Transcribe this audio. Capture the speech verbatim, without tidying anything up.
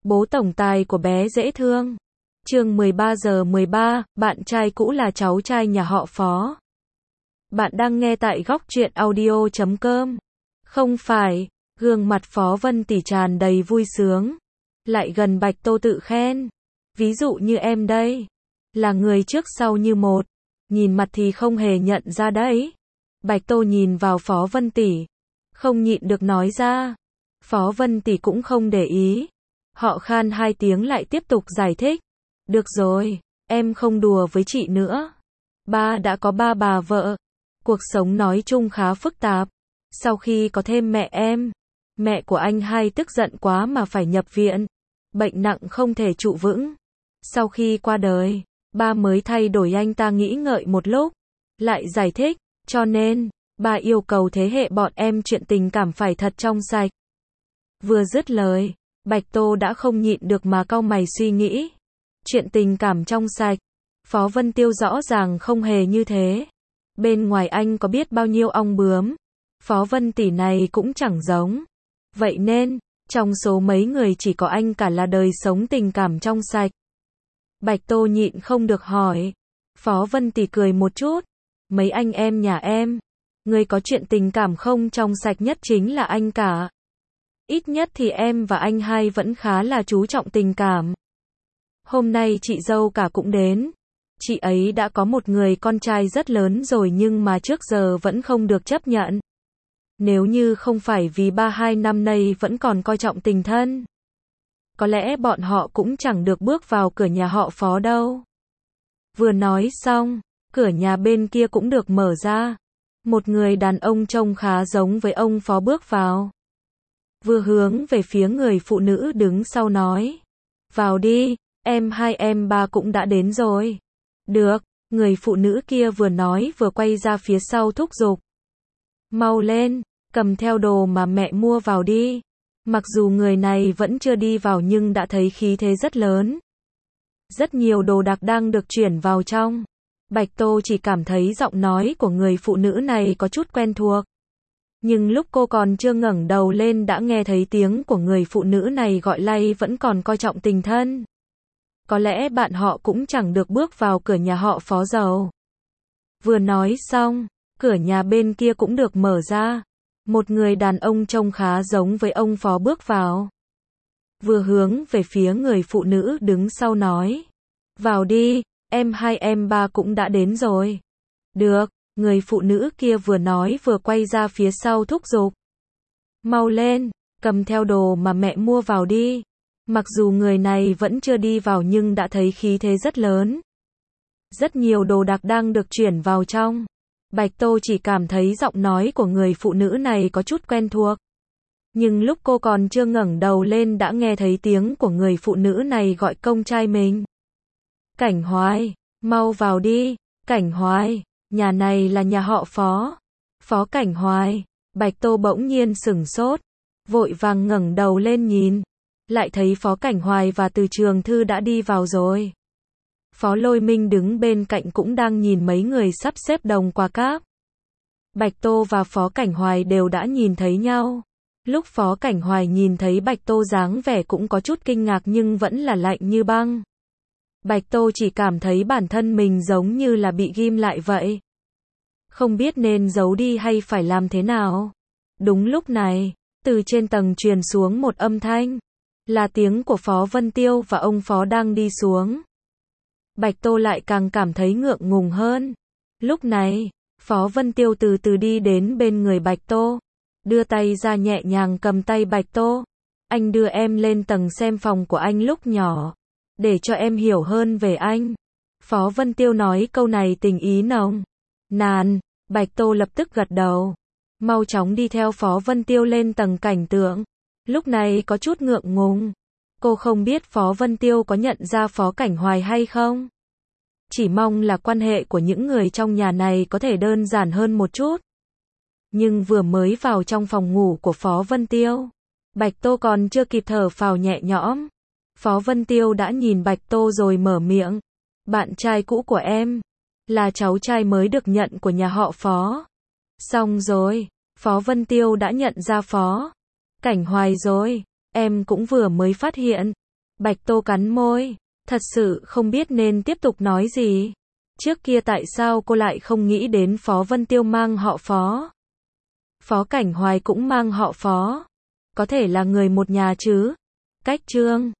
Bố tổng tài của bé dễ thương. Chương mười ba giờ mười ba, bạn trai cũ là cháu trai nhà họ Phó. Bạn đang nghe tại góc truyện audio chấm com. Không phải, gương mặt Phó Vân Tỷ tràn đầy vui sướng. Lại gần Bạch Tô tự khen. Ví dụ như em đây. Là người trước sau như một. Nhìn mặt thì không hề nhận ra đấy. Bạch Tô nhìn vào Phó Vân Tỷ. Không nhịn được nói ra. Phó Vân Tỷ cũng không để ý. Họ khan hai tiếng lại tiếp tục giải thích. Được rồi, em không đùa với chị nữa. Ba đã có ba bà vợ. Cuộc sống nói chung khá phức tạp. Sau khi có thêm mẹ em, mẹ của anh hai tức giận quá mà phải nhập viện. Bệnh nặng không thể trụ vững. Sau khi qua đời, ba mới thay đổi anh ta nghĩ ngợi một lúc. Lại giải thích, cho nên, ba yêu cầu thế hệ bọn em chuyện tình cảm phải thật trong sạch. Vừa dứt lời, Bạch Tô đã không nhịn được mà cau mày suy nghĩ. Chuyện tình cảm trong sạch. Phó Vân Tiêu rõ ràng không hề như thế. Bên ngoài anh có biết bao nhiêu ong bướm. Phó Vân Tỷ này cũng chẳng giống. Vậy nên, trong số mấy người chỉ có anh cả là đời sống tình cảm trong sạch. Bạch Tô nhịn không được hỏi. Phó Vân Tỷ cười một chút. Mấy anh em nhà em. Người có chuyện tình cảm không trong sạch nhất chính là anh cả. Ít nhất thì em và anh hai vẫn khá là chú trọng tình cảm. Hôm nay chị dâu cả cũng đến. Chị ấy đã có một người con trai rất lớn rồi nhưng mà trước giờ vẫn không được chấp nhận. Nếu như không phải vì ba hai năm nay vẫn còn coi trọng tình thân, có lẽ bọn họ cũng chẳng được bước vào cửa nhà họ Phó đâu. Vừa nói xong, cửa nhà bên kia cũng được mở ra. Một người đàn ông trông khá giống với ông Phó bước vào. Vừa hướng về phía người phụ nữ đứng sau nói. Vào đi, em hai em ba cũng đã đến rồi. Được, người phụ nữ kia vừa nói vừa quay ra phía sau thúc giục. Mau lên, cầm theo đồ mà mẹ mua vào đi. Mặc dù người này vẫn chưa đi vào nhưng đã thấy khí thế rất lớn. Rất nhiều đồ đạc đang được chuyển vào trong. Bạch Tô chỉ cảm thấy giọng nói của người phụ nữ này có chút quen thuộc. Nhưng lúc cô còn chưa ngẩng đầu lên đã nghe thấy tiếng của người phụ nữ này gọi lay vẫn còn coi trọng tình thân. Có lẽ bạn họ cũng chẳng được bước vào cửa nhà họ Phó giàu. Vừa nói xong, cửa nhà bên kia cũng được mở ra. Một người đàn ông trông khá giống với ông Phó bước vào. Vừa hướng về phía người phụ nữ đứng sau nói. Vào đi, em hai em ba cũng đã đến rồi. Được, người phụ nữ kia vừa nói vừa quay ra phía sau thúc giục. Mau lên, cầm theo đồ mà mẹ mua vào đi. Mặc dù người này vẫn chưa đi vào nhưng đã thấy khí thế rất lớn. Rất nhiều đồ đạc đang được chuyển vào trong. Bạch Tô chỉ cảm thấy giọng nói của người phụ nữ này có chút quen thuộc. Nhưng lúc cô còn chưa ngẩng đầu lên đã nghe thấy tiếng của người phụ nữ này gọi công trai mình. Cảnh Hoài, mau vào đi, Cảnh Hoài, nhà này là nhà họ Phó. Phó Cảnh Hoài, Bạch Tô bỗng nhiên sửng sốt, vội vàng ngẩng đầu lên nhìn. Lại thấy Phó Cảnh Hoài và Từ Trường Thư đã đi vào rồi. Phó Lôi Minh đứng bên cạnh cũng đang nhìn mấy người sắp xếp đồng quà cáp. Bạch Tô và Phó Cảnh Hoài đều đã nhìn thấy nhau. Lúc Phó Cảnh Hoài nhìn thấy Bạch Tô dáng vẻ cũng có chút kinh ngạc nhưng vẫn là lạnh như băng. Bạch Tô chỉ cảm thấy bản thân mình giống như là bị ghim lại vậy. Không biết nên giấu đi hay phải làm thế nào. Đúng lúc này, từ trên tầng truyền xuống một âm thanh. Là tiếng của Phó Vân Tiêu và ông Phó đang đi xuống. Bạch Tô lại càng cảm thấy ngượng ngùng hơn. Lúc này, Phó Vân Tiêu từ từ đi đến bên người Bạch Tô. Đưa tay ra nhẹ nhàng cầm tay Bạch Tô. Anh đưa em lên tầng xem phòng của anh lúc nhỏ. Để cho em hiểu hơn về anh. Phó Vân Tiêu nói câu này tình ý nồng nàn. Bạch Tô lập tức gật đầu. Mau chóng đi theo Phó Vân Tiêu lên tầng cảnh tượng. Lúc này có chút ngượng ngùng. Cô không biết Phó Vân Tiêu có nhận ra Phó Cảnh Hoài hay không. Chỉ mong là quan hệ của những người trong nhà này có thể đơn giản hơn một chút. Nhưng vừa mới vào trong phòng ngủ của Phó Vân Tiêu, Bạch Tô còn chưa kịp thở phào nhẹ nhõm. Phó Vân Tiêu đã nhìn Bạch Tô rồi mở miệng. Bạn trai cũ của em, là cháu trai mới được nhận của nhà họ Phó. Xong rồi, Phó Vân Tiêu đã nhận ra Phó Cảnh Hoài rồi. Em cũng vừa mới phát hiện. Bạch Tô cắn môi, thật sự không biết nên tiếp tục nói gì. Trước kia tại sao cô lại không nghĩ đến Phó Vân Tiêu mang họ Phó? Phó Cảnh Hoài cũng mang họ Phó. Có thể là người một nhà chứ? Cách Trương